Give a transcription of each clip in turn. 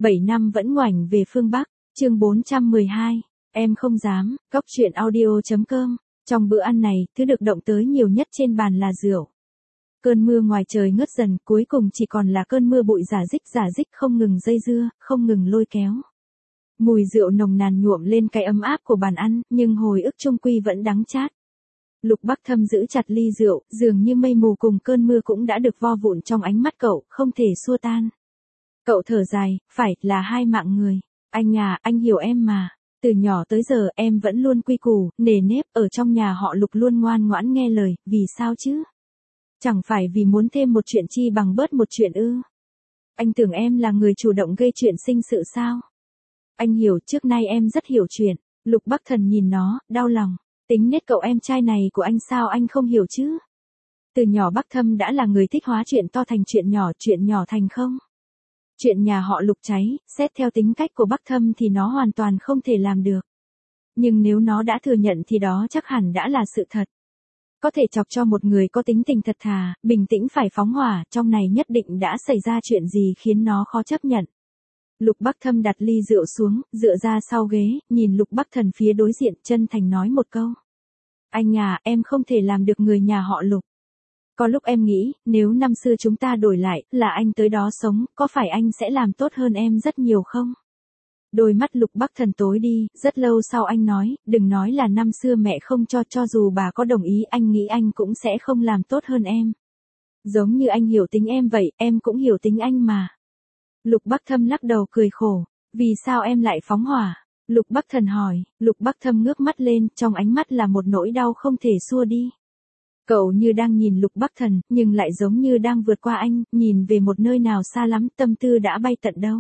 7 năm vẫn ngoảnh về phương Bắc, chương 412, em không dám, góc truyện audio.com. Trong bữa ăn này, thứ được động tới nhiều nhất trên bàn là rượu. Cơn mưa ngoài trời ngớt dần, cuối cùng chỉ còn là cơn mưa bụi rả rích không ngừng dây dưa, không ngừng lôi kéo. Mùi rượu nồng nàn nhuộm lên cái ấm áp của bàn ăn, nhưng hồi ức chung quy vẫn đắng chát. Lục Bắc Thâm giữ chặt ly rượu, dường như mây mù cùng cơn mưa cũng đã được vo vụn trong ánh mắt cậu, không thể xua tan. Cậu thở dài, phải, là hai mạng người. Anh à, anh hiểu em mà. Từ nhỏ tới giờ em vẫn luôn quy củ, nề nếp, ở trong nhà họ Lục luôn ngoan ngoãn nghe lời, vì sao chứ? Chẳng phải vì muốn thêm một chuyện chi bằng bớt một chuyện ư? Anh tưởng em là người chủ động gây chuyện sinh sự sao? Anh hiểu, trước nay em rất hiểu chuyện. Lục Bắc Thần nhìn nó, đau lòng. Tính nết cậu em trai này của anh sao anh không hiểu chứ? Từ nhỏ Bắc Thâm đã là người thích hóa chuyện to thành chuyện nhỏ thành không. Chuyện nhà họ Lục cháy, xét theo tính cách của Bắc Thâm thì nó hoàn toàn không thể làm được. Nhưng nếu nó đã thừa nhận thì đó chắc hẳn đã là sự thật. Có thể chọc cho một người có tính tình thật thà, bình tĩnh phải phóng hỏa, trong này nhất định đã xảy ra chuyện gì khiến nó khó chấp nhận. Lục Bắc Thâm đặt ly rượu xuống, dựa ra sau ghế, nhìn Lục Bắc Thần phía đối diện, chân thành nói một câu. Anh à, em không thể làm được người nhà họ Lục. Có lúc em nghĩ, nếu năm xưa chúng ta đổi lại, là anh tới đó sống, có phải anh sẽ làm tốt hơn em rất nhiều không? Đôi mắt Lục Bắc Thần tối đi, rất lâu sau anh nói, đừng nói là năm xưa mẹ không cho dù bà có đồng ý anh nghĩ anh cũng sẽ không làm tốt hơn em. Giống như anh hiểu tính em vậy, em cũng hiểu tính anh mà. Lục Bắc Thâm lắc đầu cười khổ, vì sao em lại phóng hỏa? Lục Bắc Thần hỏi, Lục Bắc Thâm ngước mắt lên, trong ánh mắt là một nỗi đau không thể xua đi. Cậu như đang nhìn Lục Bắc Thần, nhưng lại giống như đang vượt qua anh, nhìn về một nơi nào xa lắm, tâm tư đã bay tận đâu.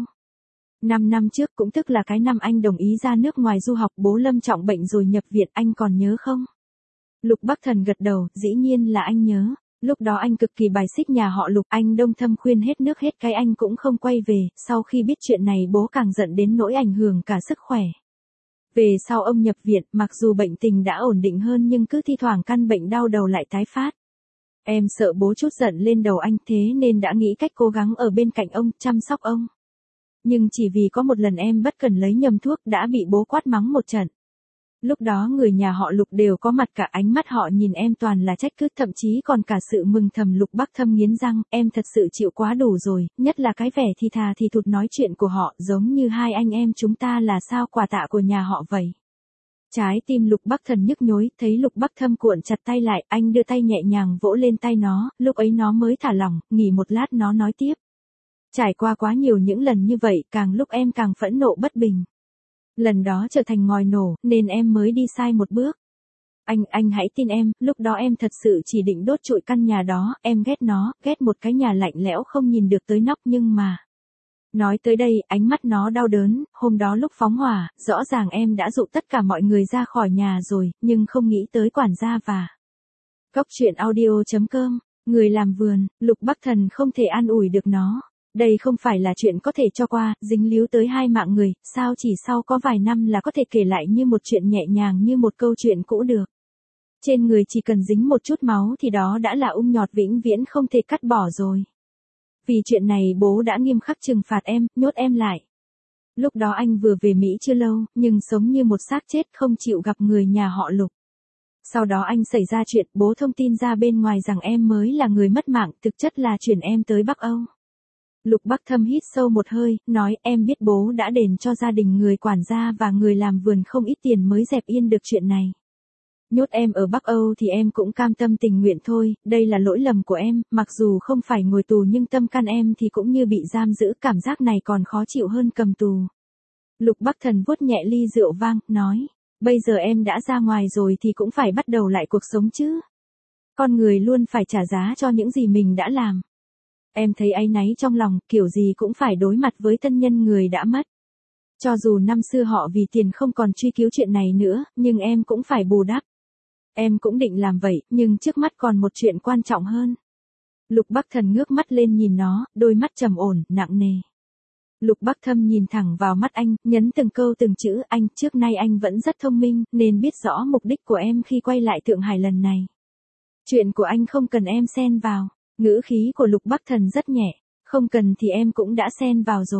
5 năm trước cũng tức là cái năm anh đồng ý ra nước ngoài du học, bố Lâm trọng bệnh rồi nhập viện, anh còn nhớ không? Lục Bắc Thần gật đầu, dĩ nhiên là anh nhớ. Lúc đó anh cực kỳ bài xích nhà họ Lục, anh đông thâm khuyên hết nước hết cái anh cũng không quay về, sau khi biết chuyện này bố càng giận đến nỗi ảnh hưởng cả sức khỏe. Về sau ông nhập viện, mặc dù bệnh tình đã ổn định hơn nhưng cứ thi thoảng căn bệnh đau đầu lại tái phát. Em sợ bố chút giận lên đầu anh, thế nên đã nghĩ cách cố gắng ở bên cạnh ông, chăm sóc ông. Nhưng chỉ vì có một lần em bất cần lấy nhầm thuốc đã bị bố quát mắng một trận. Lúc đó người nhà họ Lục đều có mặt, cả ánh mắt họ nhìn em toàn là trách cứ, thậm chí còn cả sự mừng thầm. Lục Bắc Thâm nghiến răng, em thật sự chịu quá đủ rồi, nhất là cái vẻ thì thà thì thụt nói chuyện của họ, giống như hai anh em chúng ta là sao quà tạ của nhà họ vậy. Trái tim Lục Bắc Thần nhức nhối, thấy Lục Bắc Thâm cuộn chặt tay lại, anh đưa tay nhẹ nhàng vỗ lên tay nó, lúc ấy nó mới thả lỏng, nghỉ một lát nó nói tiếp. Trải qua quá nhiều những lần như vậy, càng lúc em càng phẫn nộ bất bình. Lần đó trở thành ngòi nổ, nên em mới đi sai một bước. Anh hãy tin em, lúc đó em thật sự chỉ định đốt trụi căn nhà đó, em ghét nó, ghét một cái nhà lạnh lẽo không nhìn được tới nóc nhưng mà. Nói tới đây, ánh mắt nó đau đớn, hôm đó lúc phóng hỏa, rõ ràng em đã dụ tất cả mọi người ra khỏi nhà rồi, nhưng không nghĩ tới quản gia và. Góc truyện audio.com, người làm vườn, Lục Bắc Thần không thể an ủi được nó. Đây không phải là chuyện có thể cho qua, dính líu tới hai mạng người, sao chỉ sau có vài năm là có thể kể lại như một chuyện nhẹ nhàng như một câu chuyện cũ được. Trên người chỉ cần dính một chút máu thì đó đã là nhọt vĩnh viễn không thể cắt bỏ rồi. Vì chuyện này bố đã nghiêm khắc trừng phạt em, nhốt em lại. Lúc đó anh vừa về Mỹ chưa lâu, nhưng sống như một xác chết không chịu gặp người nhà họ Lục. Sau đó anh xảy ra chuyện, bố thông tin ra bên ngoài rằng em mới là người mất mạng, thực chất là chuyển em tới Bắc Âu. Lục Bắc Thâm hít sâu một hơi, nói em biết bố đã đền cho gia đình người quản gia và người làm vườn không ít tiền mới dẹp yên được chuyện này. Nhốt em ở Bắc Âu thì em cũng cam tâm tình nguyện thôi, đây là lỗi lầm của em, mặc dù không phải ngồi tù nhưng tâm can em thì cũng như bị giam giữ, cảm giác này còn khó chịu hơn cầm tù. Lục Bắc Thần vuốt nhẹ ly rượu vang, nói, bây giờ em đã ra ngoài rồi thì cũng phải bắt đầu lại cuộc sống chứ. Con người luôn phải trả giá cho những gì mình đã làm. Em thấy áy náy trong lòng, kiểu gì cũng phải đối mặt với thân nhân người đã mất. Cho dù năm xưa họ vì tiền không còn truy cứu chuyện này nữa, nhưng em cũng phải bù đắp. Em cũng định làm vậy, nhưng trước mắt còn một chuyện quan trọng hơn. Lục Bắc Thần ngước mắt lên nhìn nó, đôi mắt trầm ổn, nặng nề. Lục Bắc Thâm nhìn thẳng vào mắt anh, nhấn từng câu từng chữ, anh, trước nay anh vẫn rất thông minh, nên biết rõ mục đích của em khi quay lại Thượng Hải lần này. Chuyện của anh không cần em xen vào. Ngữ khí của Lục Bắc Thần rất nhẹ, không cần thì em cũng đã xen vào rồi.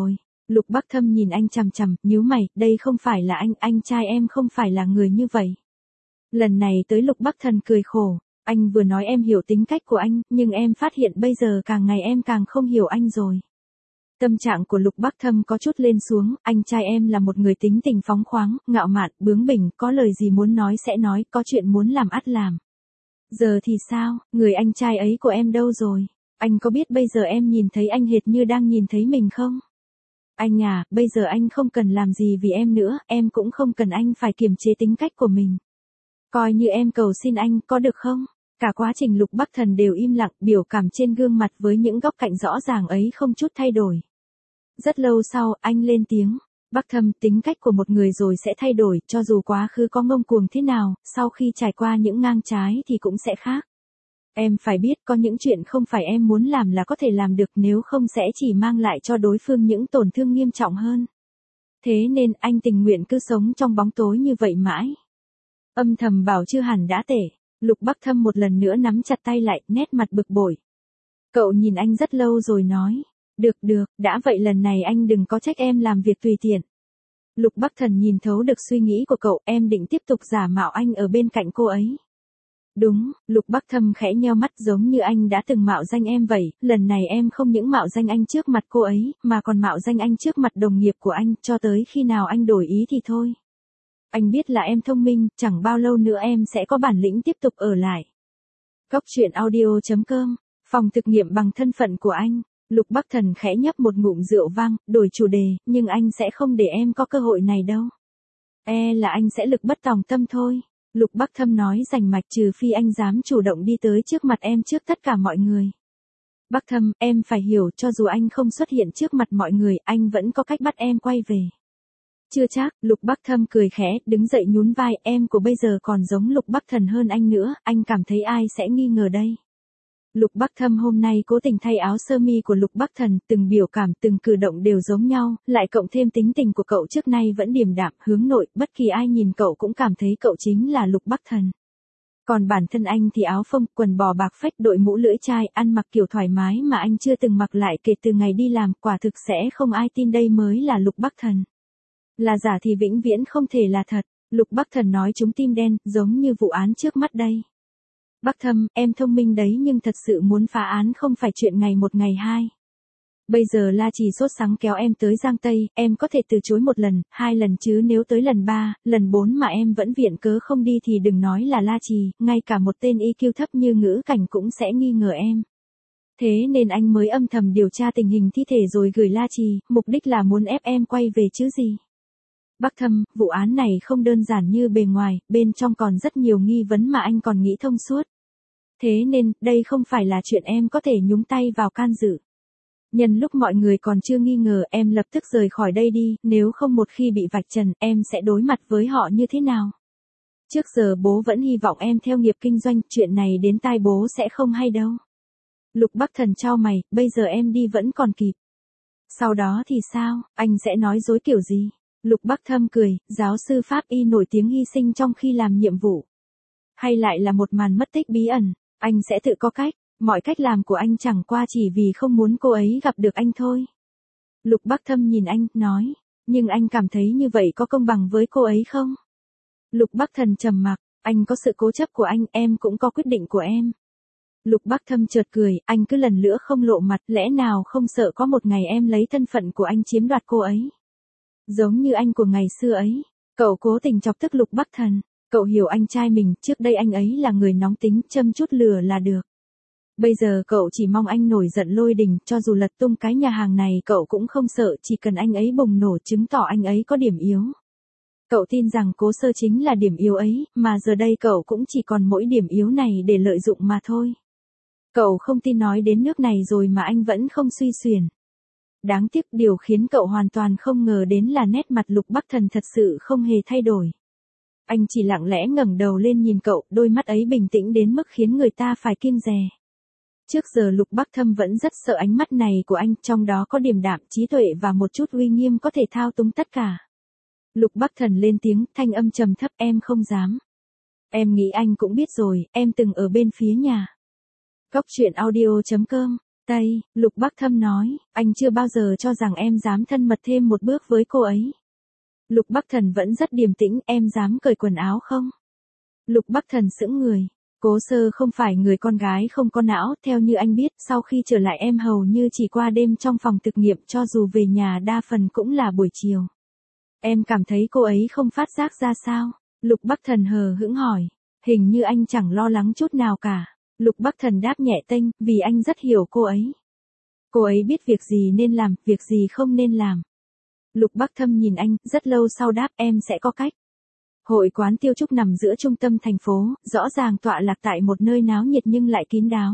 Lục Bắc Thâm nhìn anh chằm chằm, nhíu mày, đây không phải là anh trai em không phải là người như vậy. Lần này tới Lục Bắc Thần cười khổ, anh vừa nói em hiểu tính cách của anh, nhưng em phát hiện bây giờ càng ngày em càng không hiểu anh rồi. Tâm trạng của Lục Bắc Thâm có chút lên xuống, anh trai em là một người tính tình phóng khoáng, ngạo mạn, bướng bỉnh, có lời gì muốn nói sẽ nói, có chuyện muốn làm ắt làm. Giờ thì sao, người anh trai ấy của em đâu rồi? Anh có biết bây giờ em nhìn thấy anh hệt như đang nhìn thấy mình không? Anh à, bây giờ anh không cần làm gì vì em nữa, em cũng không cần anh phải kiềm chế tính cách của mình. Coi như em cầu xin anh, có được không? Cả quá trình Lục Bắc Thần đều im lặng, biểu cảm trên gương mặt với những góc cạnh rõ ràng ấy không chút thay đổi. Rất lâu sau, anh lên tiếng. Bắc Thâm, tính cách của một người rồi sẽ thay đổi, cho dù quá khứ có ngông cuồng thế nào, sau khi trải qua những ngang trái thì cũng sẽ khác. Em phải biết có những chuyện không phải em muốn làm là có thể làm được, nếu không sẽ chỉ mang lại cho đối phương những tổn thương nghiêm trọng hơn. Thế nên anh tình nguyện cứ sống trong bóng tối như vậy mãi. Âm thầm bảo chưa hẳn đã tệ. Lục Bắc Thâm một lần nữa nắm chặt tay lại, nét mặt bực bội. Cậu nhìn anh rất lâu rồi nói. Được, đã vậy lần này anh đừng có trách em làm việc tùy tiện. Lục Bắc Thần nhìn thấu được suy nghĩ của cậu, em định tiếp tục giả mạo anh ở bên cạnh cô ấy. Đúng, Lục Bắc Thâm khẽ nheo mắt, giống như anh đã từng mạo danh em vậy, lần này em không những mạo danh anh trước mặt cô ấy, mà còn mạo danh anh trước mặt đồng nghiệp của anh, cho tới khi nào anh đổi ý thì thôi. Anh biết là em thông minh, chẳng bao lâu nữa em sẽ có bản lĩnh tiếp tục ở lại. Góc truyện audio.com, phòng thực nghiệm bằng thân phận của anh. Lục Bắc Thần khẽ nhấp một ngụm rượu vang, đổi chủ đề, nhưng anh sẽ không để em có cơ hội này đâu. Là anh sẽ lực bất tòng tâm thôi. Lục Bắc Thâm nói rành mạch, trừ phi anh dám chủ động đi tới trước mặt em trước tất cả mọi người. Bắc Thâm, em phải hiểu, cho dù anh không xuất hiện trước mặt mọi người, anh vẫn có cách bắt em quay về. Chưa chắc, Lục Bắc Thâm cười khẽ, đứng dậy nhún vai, em của bây giờ còn giống Lục Bắc Thần hơn anh nữa, anh cảm thấy ai sẽ nghi ngờ đây. Lục Bắc Thâm hôm nay cố tình thay áo sơ mi của Lục Bắc Thần, từng biểu cảm, từng cử động đều giống nhau, lại cộng thêm tính tình của cậu trước nay vẫn điềm đạm, hướng nội, bất kỳ ai nhìn cậu cũng cảm thấy cậu chính là Lục Bắc Thần. Còn bản thân anh thì áo phông, quần bò bạc phách, đội mũ lưỡi chai, ăn mặc kiểu thoải mái mà anh chưa từng mặc lại kể từ ngày đi làm, quả thực sẽ không ai tin đây mới là Lục Bắc Thần. Là giả thì vĩnh viễn không thể là thật. Lục Bắc Thần nói trúng tim đen, giống như vụ án trước mắt đây. Bắc Thâm, em thông minh đấy nhưng thật sự muốn phá án không phải chuyện ngày một ngày hai. Bây giờ La Trì sốt sắng kéo em tới Giang Tây, em có thể từ chối một lần, 2 lần chứ nếu tới lần 3, lần 4 mà em vẫn viện cớ không đi thì đừng nói là La Trì, ngay cả một tên EQ thấp như Ngữ Cảnh cũng sẽ nghi ngờ em. Thế nên anh mới âm thầm điều tra tình hình thi thể rồi gửi La Trì, mục đích là muốn ép em quay về chứ gì. Bắc Thâm, vụ án này không đơn giản như bề ngoài, bên trong còn rất nhiều nghi vấn mà anh còn nghĩ thông suốt. Thế nên, đây không phải là chuyện em có thể nhúng tay vào can dự. Nhân lúc mọi người còn chưa nghi ngờ, em lập tức rời khỏi đây đi, nếu không một khi bị vạch trần, em sẽ đối mặt với họ như thế nào? Trước giờ bố vẫn hy vọng em theo nghiệp kinh doanh, chuyện này đến tai bố sẽ không hay đâu. Lục Bắc Thần chau mày, bây giờ em đi vẫn còn kịp. Sau đó thì sao, anh sẽ nói dối kiểu gì? Lục Bắc Thâm cười, giáo sư pháp y nổi tiếng hy sinh trong khi làm nhiệm vụ. Hay lại là một màn mất tích bí ẩn, anh sẽ tự có cách, mọi cách làm của anh chẳng qua chỉ vì không muốn cô ấy gặp được anh thôi. Lục Bắc Thâm nhìn anh, nói, nhưng anh cảm thấy như vậy có công bằng với cô ấy không? Lục Bắc Thần trầm mặc, anh có sự cố chấp của anh, em cũng có quyết định của em. Lục Bắc Thâm chợt cười, anh cứ lần nữa không lộ mặt, lẽ nào không sợ có một ngày em lấy thân phận của anh chiếm đoạt cô ấy? Giống như anh của ngày xưa ấy, cậu cố tình chọc tức Lục Bắc Thần, cậu hiểu anh trai mình, trước đây anh ấy là người nóng tính, châm chút lửa là được. Bây giờ cậu chỉ mong anh nổi giận lôi đình, cho dù lật tung cái nhà hàng này cậu cũng không sợ, chỉ cần anh ấy bùng nổ chứng tỏ anh ấy có điểm yếu. Cậu tin rằng Cố Sơ chính là điểm yếu ấy, mà giờ đây cậu cũng chỉ còn mỗi điểm yếu này để lợi dụng mà thôi. Cậu không tin nói đến nước này rồi mà anh vẫn không suy xuyển. Đáng tiếc điều khiến cậu hoàn toàn không ngờ đến là nét mặt Lục Bắc Thần thật sự không hề thay đổi. Anh chỉ lặng lẽ ngẩng đầu lên nhìn cậu, đôi mắt ấy bình tĩnh đến mức khiến người ta phải kiêng dè. Trước giờ Lục Bắc Thâm vẫn rất sợ ánh mắt này của anh, trong đó có điềm đạm, trí tuệ và một chút uy nghiêm có thể thao túng tất cả. Lục Bắc Thần lên tiếng, thanh âm trầm thấp, em không dám. Em nghĩ anh cũng biết rồi, em từng ở bên phía nhà. Góc truyện audio.com Tây, Lục Bắc Thâm nói, anh chưa bao giờ cho rằng em dám thân mật thêm một bước với cô ấy. Lục Bắc Thần vẫn rất điềm tĩnh, em dám cởi quần áo không? Lục Bắc Thần sững người. Cố Sơ không phải người con gái không có não, theo như anh biết, sau khi trở lại em hầu như chỉ qua đêm trong phòng thực nghiệm, cho dù về nhà đa phần cũng là buổi chiều. Em cảm thấy cô ấy không phát giác ra sao? Lục Bắc Thần hờ hững hỏi. Hình như anh chẳng lo lắng chút nào cả. Lục Bắc Thần đáp nhẹ tênh, vì anh rất hiểu cô ấy. Cô ấy biết việc gì nên làm, việc gì không nên làm. Lục Bắc Thâm nhìn anh, rất lâu sau đáp em sẽ có cách. Hội quán Tiêu Trúc nằm giữa trung tâm thành phố, rõ ràng tọa lạc tại một nơi náo nhiệt nhưng lại kín đáo.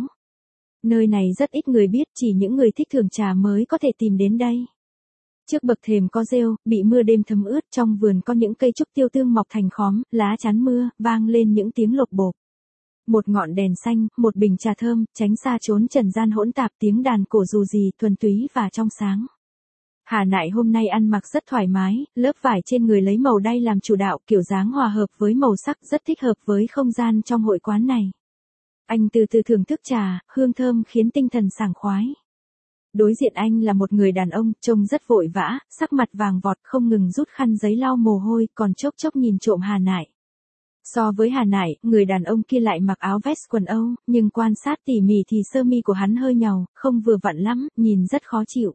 Nơi này rất ít người biết, chỉ những người thích thưởng trà mới có thể tìm đến đây. Trước bậc thềm có rêu, bị mưa đêm thấm ướt, trong vườn có những cây trúc tiêu tương mọc thành khóm, lá chắn mưa, vang lên những tiếng lộp bộp. Một ngọn đèn xanh, một bình trà thơm, tránh xa chốn trần gian hỗn tạp, tiếng đàn cổ dù gì, thuần túy và trong sáng. Hà Nại hôm nay ăn mặc rất thoải mái, lớp vải trên người lấy màu đay làm chủ đạo, kiểu dáng hòa hợp với màu sắc, rất thích hợp với không gian trong hội quán này. Anh từ từ thưởng thức trà, hương thơm khiến tinh thần sảng khoái. Đối diện anh là một người đàn ông, trông rất vội vã, sắc mặt vàng vọt, không ngừng rút khăn giấy lau mồ hôi, còn chốc chốc nhìn trộm Hà Nại. So với Hà Nại, người đàn ông kia lại mặc áo vest quần Âu, nhưng quan sát tỉ mỉ thì sơ mi của hắn hơi nhàu, không vừa vặn lắm, nhìn rất khó chịu.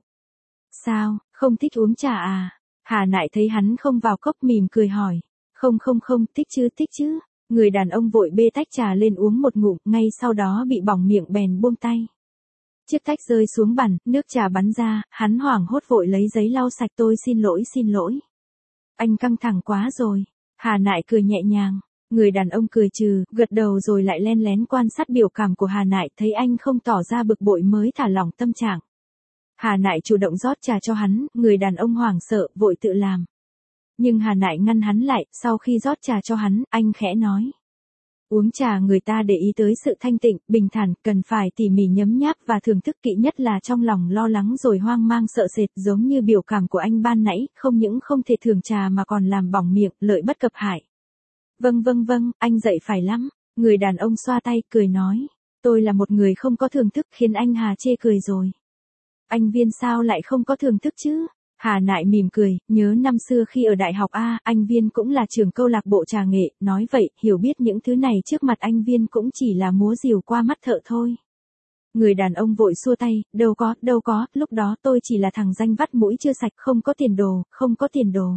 Sao, không thích uống trà à? Hà Nại thấy hắn không vào cốc mỉm cười hỏi. Không, thích chứ. Người đàn ông vội bê tách trà lên uống một ngụm, ngay sau đó bị bỏng miệng bèn buông tay. Chiếc tách rơi xuống bàn, nước trà bắn ra, hắn hoảng hốt vội lấy giấy lau sạch. Tôi xin lỗi. Anh căng thẳng quá rồi. Hà Nại cười nhẹ nhàng. Người đàn ông cười trừ, gật đầu rồi lại len lén quan sát biểu cảm của Hà Nại, thấy anh không tỏ ra bực bội mới thả lỏng tâm trạng. Hà Nại chủ động rót trà cho hắn, người đàn ông hoảng sợ, vội tự làm. Nhưng Hà Nại ngăn hắn lại, sau khi rót trà cho hắn, anh khẽ nói. Uống trà người ta để ý tới sự thanh tịnh, bình thản, cần phải tỉ mỉ nhấm nháp và thưởng thức kỹ, nhất là trong lòng lo lắng rồi hoang mang sợ sệt, giống như biểu cảm của anh ban nãy, không những không thể thưởng trà mà còn làm bỏng miệng, lợi bất cập hại. Vâng, anh dạy phải lắm. Người đàn ông xoa tay, cười nói. Tôi là một người không có thưởng thức, khiến anh Hà chê cười rồi. Anh Viên sao lại không có thưởng thức chứ? Hà Nại mỉm cười, nhớ năm xưa khi ở đại học A, anh Viên cũng là trưởng câu lạc bộ trà nghệ, nói vậy, hiểu biết những thứ này trước mặt anh Viên cũng chỉ là múa rìu qua mắt thợ thôi. Người đàn ông vội xua tay, đâu có, lúc đó tôi chỉ là thằng danh vắt mũi chưa sạch, không có tiền đồ.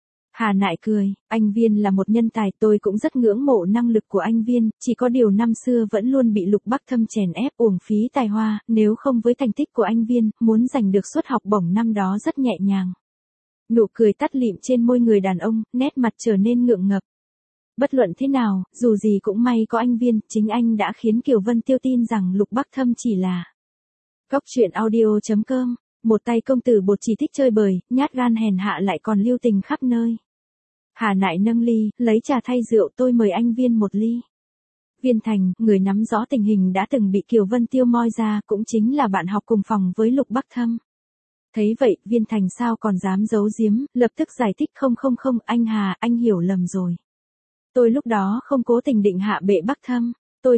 Hà Nại cười, anh Viên là một nhân tài, tôi cũng rất ngưỡng mộ năng lực của anh Viên, chỉ có điều năm xưa vẫn luôn bị Lục Bắc Thâm chèn ép, uổng phí tài hoa, nếu không với thành tích của anh Viên, muốn giành được suất học bổng năm đó rất nhẹ nhàng. Nụ cười tắt lịm trên môi người đàn ông, nét mặt trở nên ngượng ngập. Bất luận thế nào, dù gì cũng may có anh Viên, chính anh đã khiến Kiều Vân Tiêu tin rằng Lục Bắc Thâm chỉ là Góc truyện audio.com. Một tay công tử bột chỉ thích chơi bời, nhát gan hèn hạ lại còn lưu tình khắp nơi. Hà Nại nâng ly, lấy trà thay rượu, tôi mời anh Viên một ly. Viên Thành, người nắm rõ tình hình đã từng bị Kiều Vân Tiêu moi ra, cũng chính là bạn học cùng phòng với Lục Bắc Thâm. Thấy vậy, Viên Thành sao còn dám giấu giếm, lập tức giải thích không, anh Hà, anh hiểu lầm rồi. Tôi lúc đó không cố tình định hạ bệ Bắc Thâm, tôi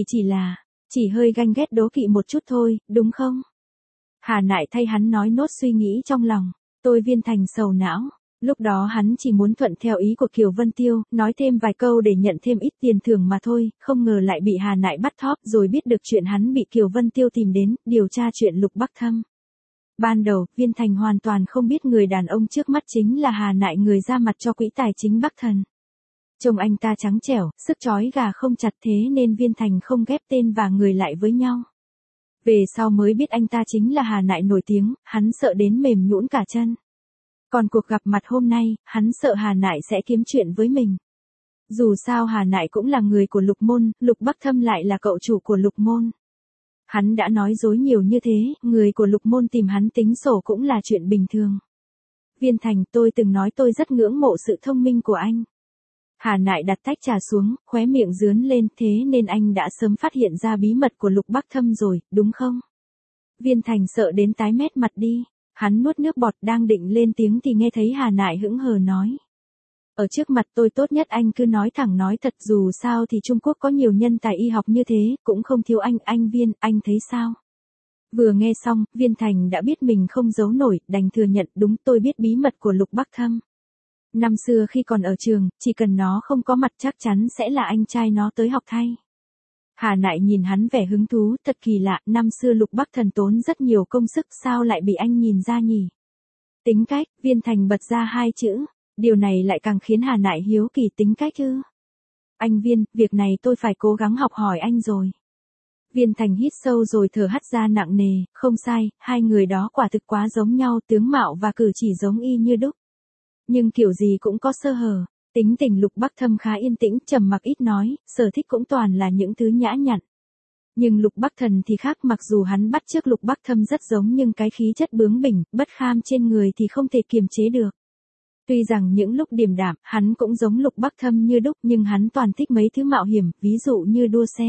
chỉ hơi ganh ghét đố kỵ một chút thôi, đúng không? Hà Nại thay hắn nói nốt suy nghĩ trong lòng. Viên Thành sầu não. Lúc đó hắn chỉ muốn thuận theo ý của Kiều Vân Tiêu, nói thêm vài câu để nhận thêm ít tiền thưởng mà thôi, không ngờ lại bị Hà Nại bắt thóp rồi biết được chuyện hắn bị Kiều Vân Tiêu tìm đến, điều tra chuyện Lục Bắc Thâm. Ban đầu, Viên Thành hoàn toàn không biết người đàn ông trước mắt chính là Hà Nại, người ra mặt cho quỹ tài chính Bắc Thần. Trông anh ta trắng trẻo, sức trói gà không chặt, thế nên Viên Thành không ghép tên và người lại với nhau. Về sau mới biết anh ta chính là Hà Nại nổi tiếng, hắn sợ đến mềm nhũn cả chân. Còn cuộc gặp mặt hôm nay, hắn sợ Hà Nại sẽ kiếm chuyện với mình. Dù sao Hà Nại cũng là người của Lục Môn, Lục Bắc Thâm lại là cậu chủ của Lục Môn. Hắn đã nói dối nhiều như thế, người của Lục Môn tìm hắn tính sổ cũng là chuyện bình thường. Viên Thành, tôi từng nói tôi rất ngưỡng mộ sự thông minh của anh. Hà Nại đặt tách trà xuống, khóe miệng rướn lên, thế nên anh đã sớm phát hiện ra bí mật của Lục Bắc Thâm rồi, đúng không? Viên Thành sợ đến tái mét mặt đi. Hắn nuốt nước bọt, đang định lên tiếng thì nghe thấy Hà Nại hững hờ nói. Ở trước mặt tôi tốt nhất anh cứ nói thẳng nói thật, dù sao thì Trung Quốc có nhiều nhân tài y học như thế, cũng không thiếu anh Viên, anh thấy sao? Vừa nghe xong, Viên Thành đã biết mình không giấu nổi, đành thừa nhận đúng tôi biết bí mật của Lục Bắc Thâm. Năm xưa khi còn ở trường, chỉ cần nó không có mặt chắc chắn sẽ là anh trai nó tới học thay. Hà Nại nhìn hắn vẻ hứng thú, thật kỳ lạ, năm xưa Lục Bắc Thần tốn rất nhiều công sức sao lại bị anh nhìn ra nhỉ? Tính cách, Viên Thành bật ra hai chữ, điều này lại càng khiến Hà Nại hiếu kỳ tính cách ư. Anh Viên, việc này tôi phải cố gắng học hỏi anh rồi. Viên Thành hít sâu rồi thở hắt ra nặng nề, không sai, hai người đó quả thực quá giống nhau, tướng mạo và cử chỉ giống y như đúc. Nhưng kiểu gì cũng có sơ hở, tính tình Lục Bắc Thâm khá yên tĩnh, trầm mặc ít nói, sở thích cũng toàn là những thứ nhã nhặn. Nhưng Lục Bắc Thần thì khác, mặc dù hắn bắt chước Lục Bắc Thâm rất giống nhưng cái khí chất bướng bỉnh, bất kham trên người thì không thể kiềm chế được. Tuy rằng những lúc điềm đạm, hắn cũng giống Lục Bắc Thâm như đúc nhưng hắn toàn thích mấy thứ mạo hiểm, ví dụ như đua xe.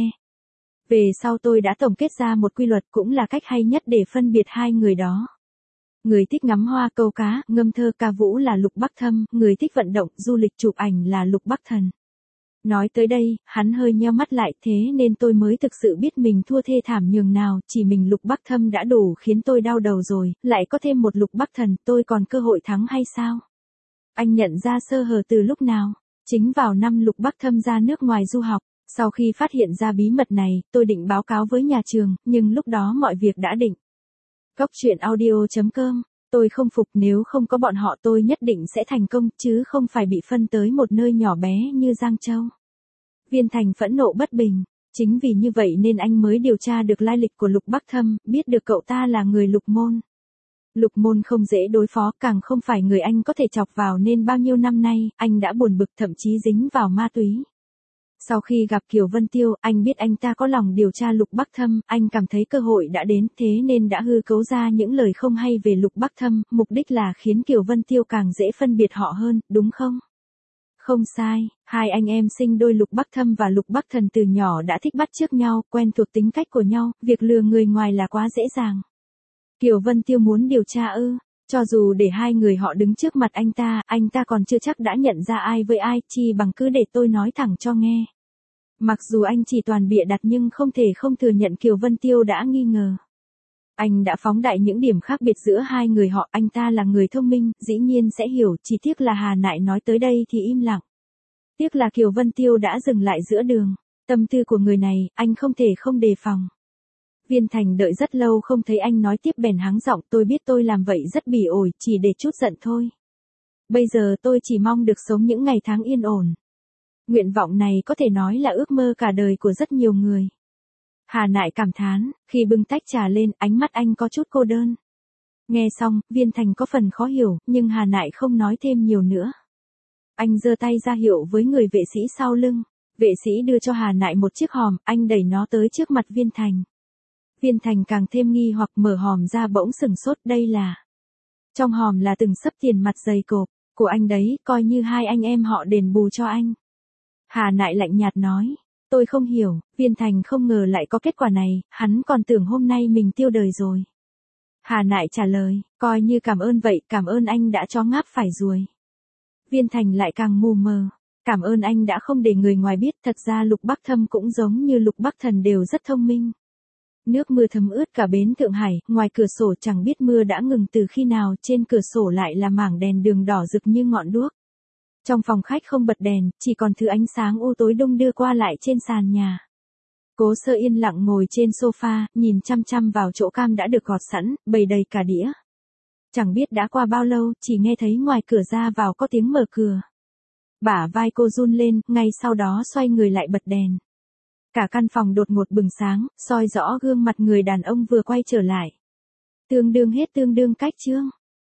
Về sau tôi đã tổng kết ra một quy luật cũng là cách hay nhất để phân biệt hai người đó. Người thích ngắm hoa câu cá, ngâm thơ ca vũ là Lục Bắc Thâm, người thích vận động, du lịch chụp ảnh là Lục Bắc Thần. Nói tới đây, hắn hơi nheo mắt lại, thế nên tôi mới thực sự biết mình thua thê thảm nhường nào, chỉ mình Lục Bắc Thâm đã đủ khiến tôi đau đầu rồi, lại có thêm một Lục Bắc Thần, tôi còn cơ hội thắng hay sao? Anh nhận ra sơ hở từ lúc nào? Chính vào năm Lục Bắc Thâm ra nước ngoài du học. Sau khi phát hiện ra bí mật này, tôi định báo cáo với nhà trường, nhưng lúc đó mọi việc đã định. Cốc truyện audio.com, tôi không phục, nếu không có bọn họ tôi nhất định sẽ thành công, chứ không phải bị phân tới một nơi nhỏ bé như Giang Châu. Viên Thành phẫn nộ bất bình, chính vì như vậy nên anh mới điều tra được lai lịch của Lục Bắc Thâm, biết được cậu ta là người Lục Môn. Lục Môn không dễ đối phó, càng không phải người anh có thể chọc vào nên bao nhiêu năm nay, anh đã buồn bực thậm chí dính vào ma túy. Sau khi gặp Kiều Vân Tiêu, anh biết anh ta có lòng điều tra Lục Bắc Thâm, anh cảm thấy cơ hội đã đến, thế nên đã hư cấu ra những lời không hay về Lục Bắc Thâm, mục đích là khiến Kiều Vân Tiêu càng dễ phân biệt họ hơn, đúng không? Không sai, hai anh em sinh đôi Lục Bắc Thâm và Lục Bắc Thần từ nhỏ đã thích bắt chước nhau, quen thuộc tính cách của nhau, việc lừa người ngoài là quá dễ dàng. Kiều Vân Tiêu muốn điều tra ư? Cho dù để hai người họ đứng trước mặt anh ta còn chưa chắc đã nhận ra ai với ai, chi bằng cứ để tôi nói thẳng cho nghe. Mặc dù anh chỉ toàn bịa đặt nhưng không thể không thừa nhận Kiều Vân Tiêu đã nghi ngờ. Anh đã phóng đại những điểm khác biệt giữa hai người họ, anh ta là người thông minh, dĩ nhiên sẽ hiểu, chỉ tiếc là Hà Nại nói tới đây thì im lặng. Tiếc là Kiều Vân Tiêu đã dừng lại giữa đường, tâm tư của người này, anh không thể không đề phòng. Viên Thành đợi rất lâu không thấy anh nói tiếp bèn hắng giọng, tôi biết tôi làm vậy rất bỉ ổi, chỉ để trút giận thôi. Bây giờ tôi chỉ mong được sống những ngày tháng yên ổn. Nguyện vọng này có thể nói là ước mơ cả đời của rất nhiều người. Hà Nại cảm thán, khi bưng tách trà lên, ánh mắt anh có chút cô đơn. Nghe xong, Viên Thành có phần khó hiểu, nhưng Hà Nại không nói thêm nhiều nữa. Anh giơ tay ra hiệu với người vệ sĩ sau lưng. Vệ sĩ đưa cho Hà Nại một chiếc hòm, anh đẩy nó tới trước mặt Viên Thành. Viên Thành càng thêm nghi hoặc mở hòm ra bỗng sừng sốt, đây là. Trong hòm là từng xấp tiền mặt dày cộp, của anh đấy, coi như hai anh em họ đền bù cho anh. Hà Nại lạnh nhạt nói, tôi không hiểu, Viên Thành không ngờ lại có kết quả này, hắn còn tưởng hôm nay mình tiêu đời rồi. Hà Nại trả lời, coi như cảm ơn vậy, cảm ơn anh đã cho ngáp phải ruồi. Viên Thành lại càng mù mờ, cảm ơn anh đã không để người ngoài biết, thật ra Lục Bắc Thâm cũng giống như Lục Bắc Thần đều rất thông minh. Nước mưa thấm ướt cả bến Thượng Hải, ngoài cửa sổ chẳng biết mưa đã ngừng từ khi nào, trên cửa sổ lại là mảng đèn đường đỏ rực như ngọn đuốc. Trong phòng khách không bật đèn, chỉ còn thứ ánh sáng u tối đung đưa qua lại trên sàn nhà. Cố Sơ yên lặng ngồi trên sofa, nhìn chăm chăm vào chỗ cam đã được gọt sẵn, bày đầy cả đĩa. Chẳng biết đã qua bao lâu, chỉ nghe thấy ngoài cửa ra vào có tiếng mở cửa. Bả vai cô run lên, ngay sau đó xoay người lại bật đèn. Cả căn phòng đột ngột bừng sáng, soi rõ gương mặt người đàn ông vừa quay trở lại. Tương đương hết tương đương cách chương.